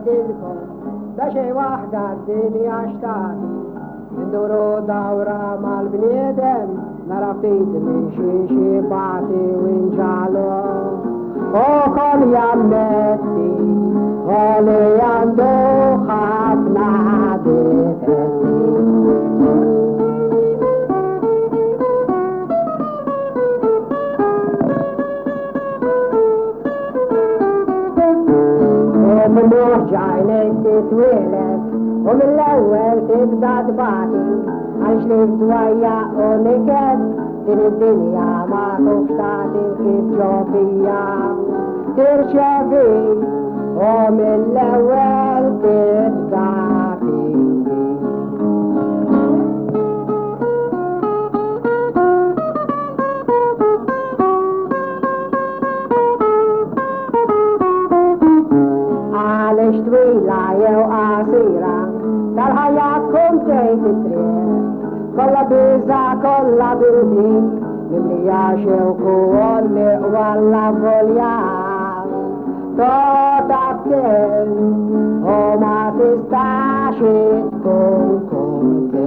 نعدلكم بشي واحدة الدنيا اشتاقي ندورو دورة مع البنيدم نرفيد من شي بعتي ونجعلو وكل يمتي ولي يندو خاتنا دفتي ومن نرجع لك تتولد ومن الأول تبدأ تبعتي عشرفت ويا ونكت من الدنيا ما تفتعتي كيف جوفيا ترشفي ومن الأول تبدأ تبكي معلش طويلة وقصيرة الحياة كنت تتريح كلها بيزا كلها بالبي مملية شوك وولي ولا فوليا تقتل وما تستعش تكون كنت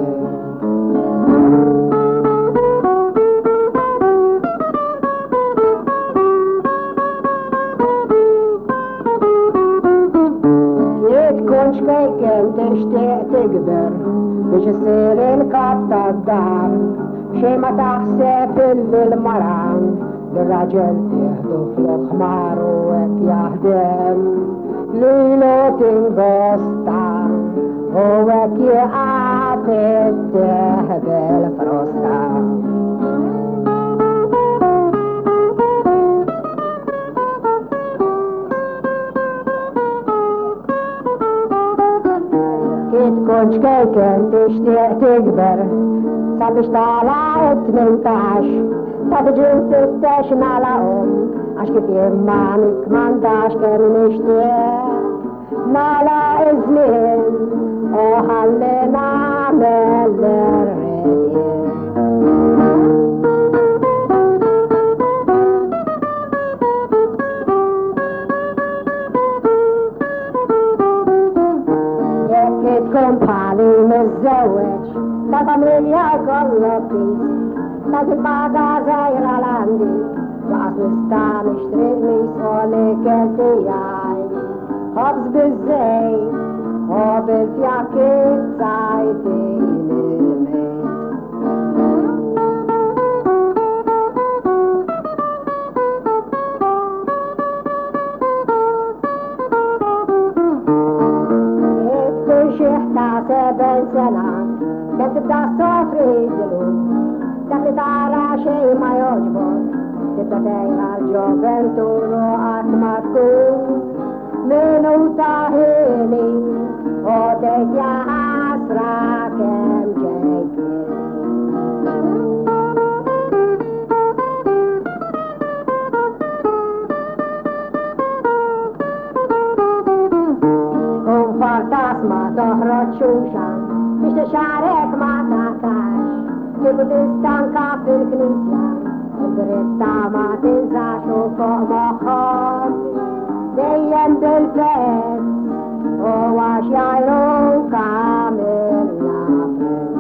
تكونش كيكن تشتاق تكبر مش تصير القطة الدار شي ما تحسب للمرأة للرجل تهدف الخمار وك يهدم ليلو تنقصتا وك يعطي تهبل فرصتا تكونش كيكن تشتاق تكبر صدش طالعت 18 تجي 16 على عش كيف يمانك 18 كان مشتاق نالا إزمين وخلينا نعمل الريدي تكون حالي متزوج لا فاميليا كله بيس لكن بعدها زايرة لعندي وأصل اشتريت ميسولي كالتياي خبز بالزيت وبالفياكيت زايتي للميت سبع سنة كنت بدأ صفري دلو كنت تعرى شي ما يعجبك كنت تايها الجوفنتور وأكما تكون منو تاهيني وتك يا أسرى كم جيكي وفرطاس ما تهرد شوشا مش تشارك ما تحتاج تبو تستنقع في الكنيسة البريتا ما تنساش وفوق مخاط دين بالبيت هو شايرون كامل نافذ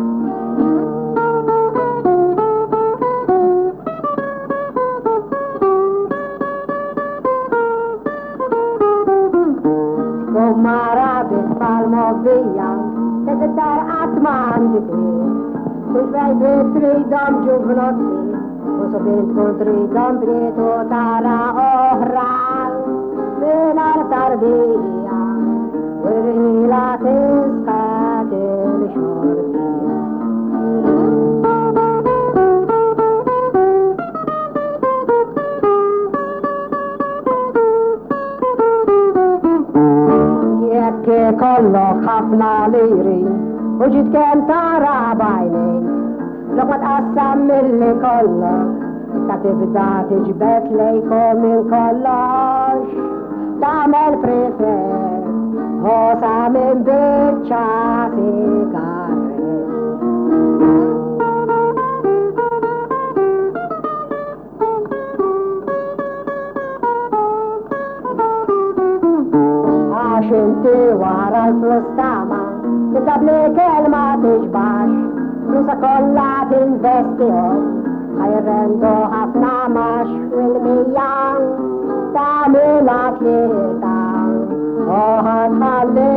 كمارا بالموضية تقدر أتمان بكير كل بتريدم جبنتي وصبيت تريدم بريتو ترى أهران من التربية والهيلة تسقط الشرطية يكي كله خفنا ليري وجيت كان ترى بعيني لقد أسم اللي كله تبدأ تجبت ليكم من كلاش تعمل بريفير هو سامن بيتشا سيكاري għax inti wara l-flus tama, tintabli kelma tiġbax, flusa kollha tinvestihom, ħajrendu ħafna max fil-mija, tamila tlieta, ħalli